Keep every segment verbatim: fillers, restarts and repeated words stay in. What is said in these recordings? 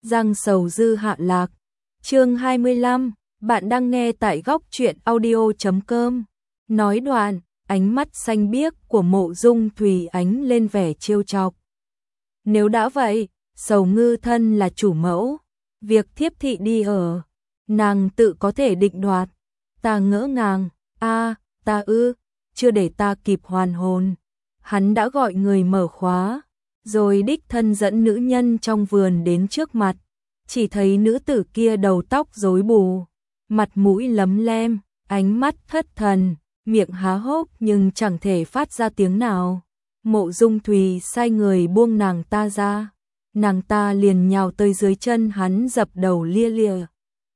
Giang Sầu Dư hạ lạc. Chương hai mươi lăm, bạn đang nghe tại góc truyện audio chấm com. Nói đoạn, ánh mắt xanh biếc của Mộ Dung Thùy ánh lên vẻ trêu chọc. Nếu đã vậy, Sầu Ngư thân là chủ mẫu, việc thiếp thị đi ở, nàng tự có thể định đoạt. Ta ngỡ ngàng, a, ta ư, chưa để ta kịp hoàn hồn, hắn đã gọi người mở khóa, rồi đích thân dẫn nữ nhân trong vườn đến trước mặt, chỉ thấy nữ tử kia đầu tóc rối bù, mặt mũi lấm lem, ánh mắt thất thần, miệng há hốc nhưng chẳng thể phát ra tiếng nào. Mộ Dung Thùy sai người buông nàng ta ra, nàng ta liền nhào tới dưới chân hắn dập đầu lia lịa.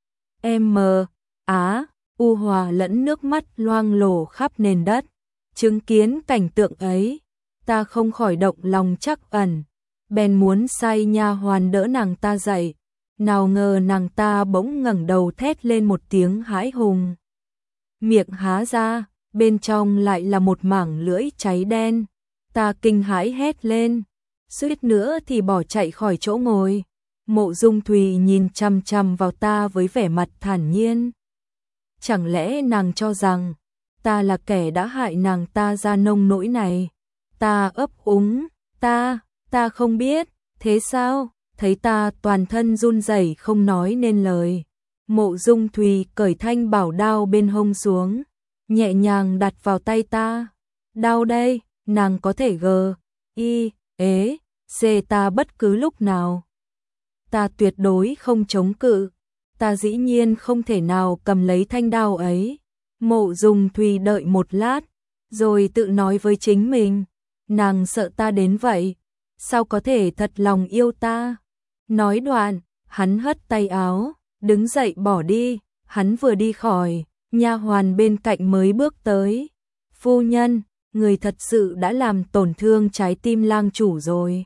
Em mờ, á, u hòa lẫn nước mắt loang lổ khắp nền đất, chứng kiến cảnh tượng ấy, ta không khỏi động lòng trắc ẩn, bèn muốn sai nha hoàn đỡ nàng ta dậy, nào ngờ nàng ta bỗng ngẩng đầu thét lên một tiếng hãi hùng. Miệng há ra, bên trong lại là một mảng lưỡi cháy đen, ta kinh hãi hét lên, suýt nữa thì bỏ chạy khỏi chỗ ngồi. Mộ Dung Thùy nhìn chằm chằm vào ta với vẻ mặt thản nhiên. Chẳng lẽ nàng cho rằng ta là kẻ đã hại nàng ta ra nông nỗi này? Ta ấp úng, ta, ta không biết, thế sao? Thấy ta toàn thân run rẩy không nói nên lời. Mộ Dung Thùy cởi thanh bảo đao bên hông xuống, nhẹ nhàng đặt vào tay ta. Đao đây, nàng có thể gờ, y, ế, xê ta bất cứ lúc nào. Ta tuyệt đối không chống cự, ta dĩ nhiên không thể nào cầm lấy thanh đao ấy. Mộ Dung Thùy đợi một lát, rồi tự nói với chính mình, nàng sợ ta đến vậy, sao có thể thật lòng yêu ta. Nói đoạn, hắn hất tay áo, đứng dậy bỏ đi, hắn vừa đi khỏi, nha hoàn bên cạnh mới bước tới. Phu nhân, người thật sự đã làm tổn thương trái tim lang chủ rồi.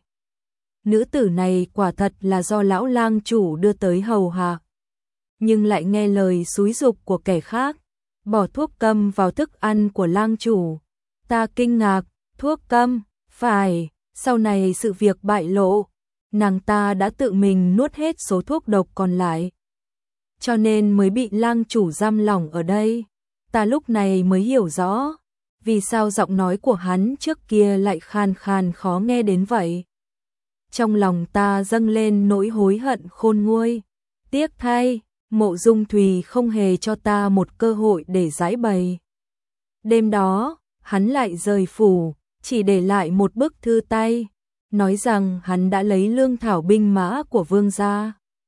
Nữ tử này quả thật là do lão lang chủ đưa tới hầu hạ, nhưng lại nghe lời xúi giục của kẻ khác, bỏ thuốc câm vào thức ăn của lang chủ. Ta kinh ngạc, thuốc câm, phải, sau này sự việc bại lộ, nàng ta đã tự mình nuốt hết số thuốc độc còn lại, cho nên mới bị lang chủ giam lỏng ở đây. Ta lúc này mới hiểu rõ, vì sao giọng nói của hắn trước kia lại khan khan khó nghe đến vậy. Trong lòng ta dâng lên nỗi hối hận khôn nguôi. Tiếc thay, Mộ Dung Thùy không hề cho ta một cơ hội để giải bày. Đêm đó, hắn lại rời phủ, chỉ để lại một bức thư tay, nói rằng hắn đã lấy lương thảo binh mã của vương gia,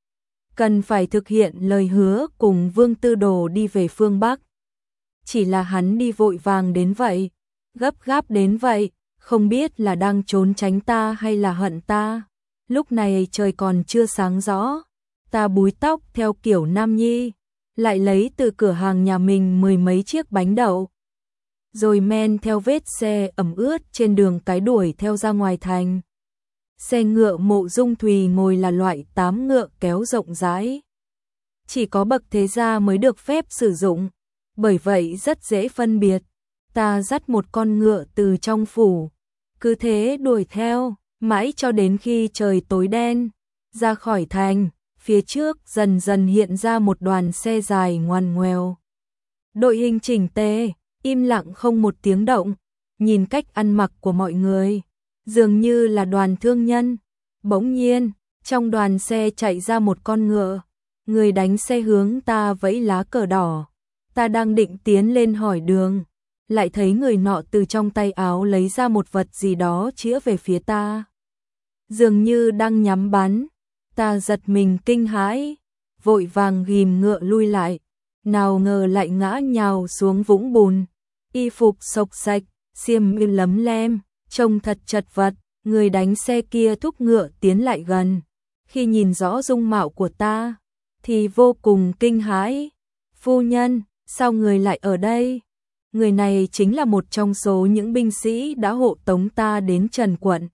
cần phải thực hiện lời hứa cùng Vương Tư Đồ đi về phương Bắc. Chỉ là hắn đi vội vàng đến vậy, gấp gáp đến vậy, không biết là đang trốn tránh ta hay là hận ta. Lúc này trời còn chưa sáng rõ, ta búi tóc theo kiểu nam nhi, lại lấy từ cửa hàng nhà mình mười mấy chiếc bánh đậu, rồi men theo vết xe ẩm ướt trên đường cái đuổi theo ra ngoài thành. Xe ngựa Mộ Dung Thùy ngồi là loại tám ngựa kéo rộng rãi, chỉ có bậc thế gia mới được phép sử dụng, bởi vậy rất dễ phân biệt. Ta dắt một con ngựa từ trong phủ, cứ thế đuổi theo, mãi cho đến khi trời tối đen, ra khỏi thành, phía trước dần dần hiện ra một đoàn xe dài ngoằn ngoèo. Đội hình chỉnh tề, im lặng không một tiếng động, nhìn cách ăn mặc của mọi người, dường như là đoàn thương nhân. Bỗng nhiên, trong đoàn xe chạy ra một con ngựa, người đánh xe hướng ta vẫy lá cờ đỏ. Ta đang định tiến lên hỏi đường, lại thấy người nọ từ trong tay áo lấy ra một vật gì đó chĩa về phía ta, dường như đang nhắm bắn. Ta giật mình kinh hãi, vội vàng ghìm ngựa lui lại, nào ngờ lại ngã nhào xuống vũng bùn, y phục xộc xạch, xiêm y lấm lem, trông thật chật vật. Người đánh xe kia thúc ngựa tiến lại gần, khi nhìn rõ dung mạo của ta thì vô cùng kinh hãi. Phu nhân, sao người lại ở đây? Người này chính là một trong số những binh sĩ đã hộ tống ta đến Trần quận,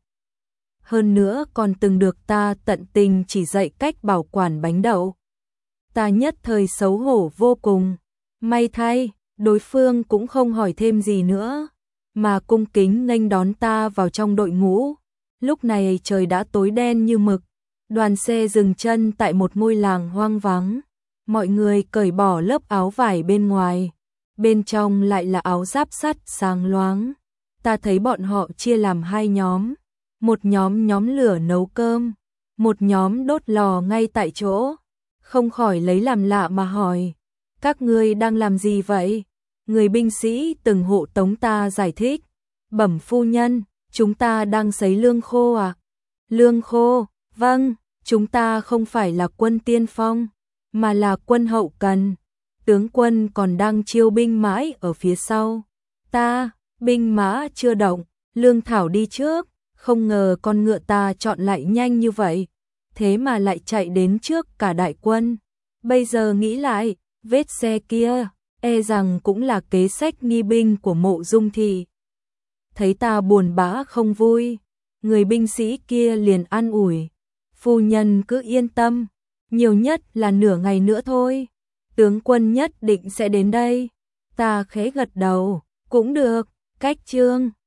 hơn nữa còn từng được ta tận tình chỉ dạy cách bảo quản bánh đậu. Ta nhất thời xấu hổ vô cùng. May thay, đối phương cũng không hỏi thêm gì nữa, mà cung kính nghênh đón ta vào trong đội ngũ. Lúc này trời đã tối đen như mực, Đoàn xe dừng chân tại một ngôi làng hoang vắng. Mọi người cởi bỏ lớp áo vải bên ngoài. Bên trong lại là áo giáp sắt sáng loáng. Ta thấy bọn họ chia làm hai nhóm. Một nhóm nhóm lửa nấu cơm. Một nhóm đốt lò ngay tại chỗ. Không khỏi lấy làm lạ mà hỏi. Các ngươi đang làm gì vậy? Người binh sĩ từng hộ tống ta giải thích. Bẩm phu nhân, chúng ta đang sấy lương khô à? Lương khô, vâng, chúng ta không phải là quân tiên phong, mà là quân hậu cần. Tướng quân còn đang chiêu binh mãi ở phía sau. Ta, binh mã chưa động, lương thảo đi trước, không ngờ con ngựa ta chọn lại nhanh như vậy. Thế mà lại chạy đến trước cả đại quân. Bây giờ nghĩ lại, vết xe kia, e rằng cũng là kế sách nghi binh của Mộ Dung Thị. Thấy ta buồn bã không vui, người binh sĩ kia liền an ủi. Phu nhân cứ yên tâm, nhiều nhất là nửa ngày nữa thôi. Tướng quân nhất định sẽ đến đây. Ta khẽ gật đầu, cũng được, cách chương.